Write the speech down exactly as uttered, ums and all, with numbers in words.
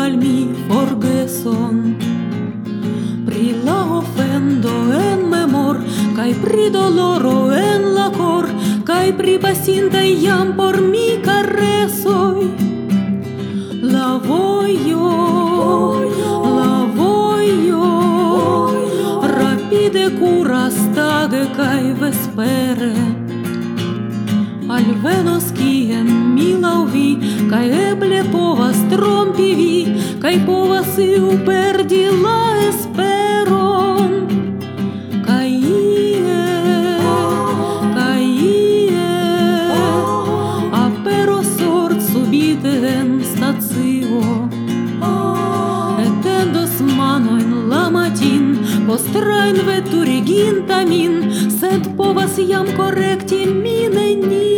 al mi forgeson. Pri la ofendo en memor, kai pri doloro en la cor, kai pri pasinta iam por mi caresoi. La vojo, la vojo, rapide curas tage kai vespere. Alvenos kien mi lauvi, kai eble povas trompi vi, kai povas iu perdi la esperon. Kai ie, kai ie, apero sort subite en stacio. Etendos manoin la matin, postrain veturiginta min, sed povas jam korekti mi neniu.